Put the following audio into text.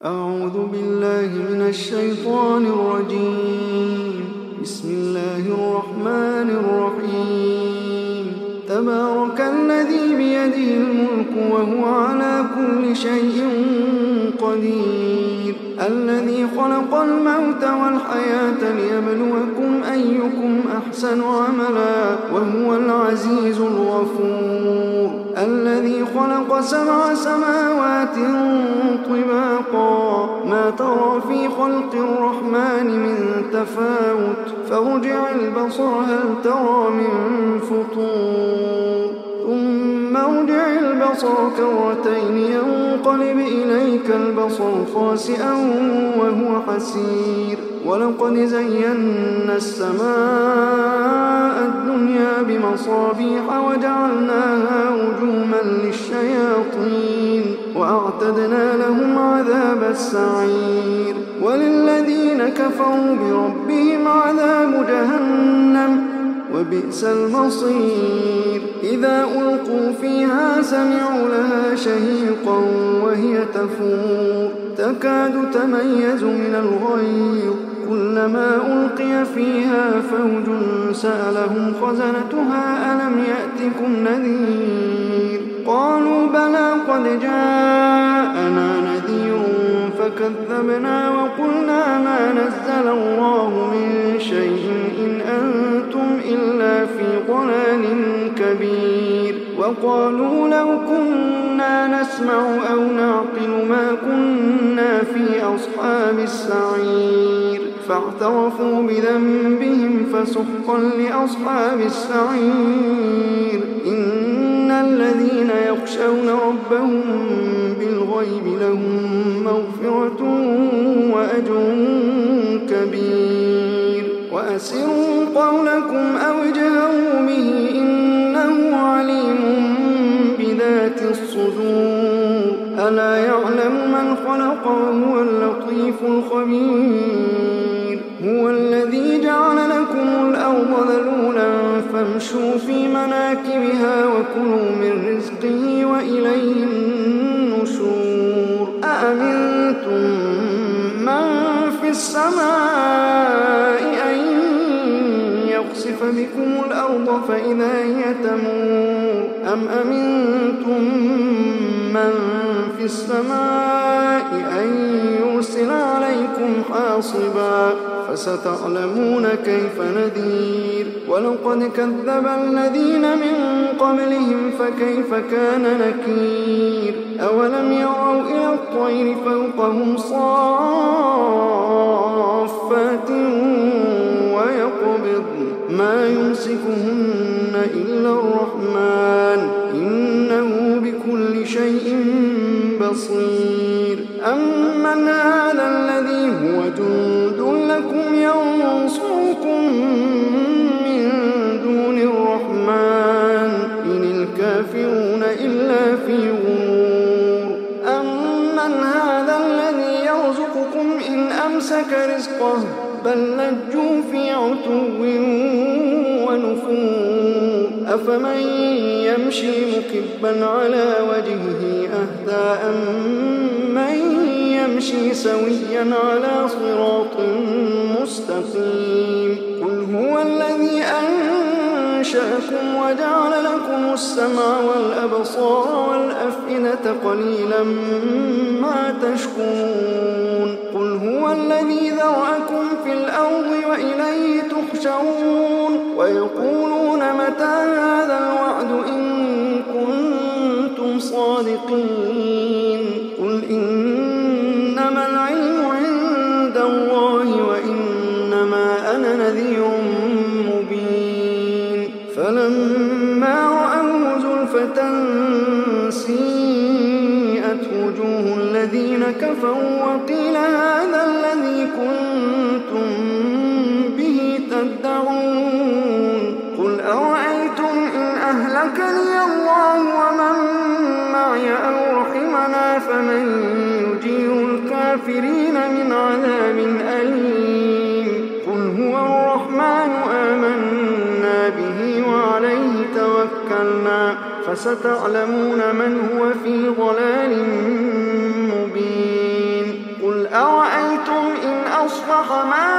أعوذ بالله من الشيطان الرجيم. بسم الله الرحمن الرحيم. تبارك الذي بيده الملك وهو على كل شيء قدير، الذي خلق الموت والحياة ليبلوكم أيكم أحسن عملا وهو العزيز الغفور، الذي خلق 7 سماوات طباقا ما ترى في خلق الرحمن من تفاوت فارجع البصر هل ترى من فطور ثم ارجع البصر كرتين ينقلب إليك البصر خاسئا وهو حسير. ولقد زينا السماء الدنيا بمصابيح وجعلناها رجوما للشياطين وأعتدنا لهم عذاب السعير. وللذين كفروا بربهم عذاب جهنم وبئس المصير. إذا ألقوا فيها سمعوا لها شهيقا وهي تفور تكاد تميز من الغيظ كلما ألقي فيها فوج سألهم خزنتها ألم يأتكم نذير قالوا بلى قد جاءنا نذير فكذبنا وقلنا ما نزل الله من شيء إن أنتم إلا في ضلال كبير. وقالوا لو كنا نسمع أو نعقل ما كنا في أصحاب السعير فاعترفوا بذنبهم فسحقا لأصحاب السعير. إن الذين يخشون ربهم بالغيب لهم مغفرة وأجر كبير. وأسروا قولكم أو اجهروا به إنه عليم بذات الصدور. ألا يعلم من خلق وهو اللطيف الخبير. هو الذي جعل لكم الأرض ذلولا فامشوا في مناكبها وكلوا من رزقه وإليه النشور. أأمنتم من في السماء أن يخسف بكم الأرض فإذا هي تمور أم أمنتم من في السماء أن يرسل عليكم حاصبا فستعلمون كيف نذير. ولقد كذب الذين من قبلهم فكيف كان نكير. أولم يروا إلى الطير فوقهم صافات ويقبض ما يمسكهن إلا الرحمن إنه بكل شيء بصير. أمن هذا الذي هو جند لكم ينصركم من دون الرحمن إن الكافرون إلا في غرور. أمن هذا الذي يرزقكم إن أمسك رزقه بل لجوا في عتو ونفور. أفمن يمشي مكبا على وجهه أهدى أمن يمشي سويا على صراط مستقيم. قل هو الذي أنشأكم وجعل لكم السمع والأبصار والأفئدة قليلا ما تشكرون. قل هو الذي ذرأكم في الأرض وإليه تحشرون. ويقولون متى هذا الوعد إن كنتم صادقين. قل إنما العلم عند الله وإنما أنا نذير مبين. فلما رأوه زلفة سيئت وجوه الذين كفروا وقيل هذا الذي كنتم به تدعون. قل أرأيتم إن أهلكني الله ومن معي أو رحمنا فمن يجير الكافرين من عذاب أليم. قل هو الرحمن آمنا به وعليه توكلنا فستعلمون من هو في ضلال مبين. أصبح ماء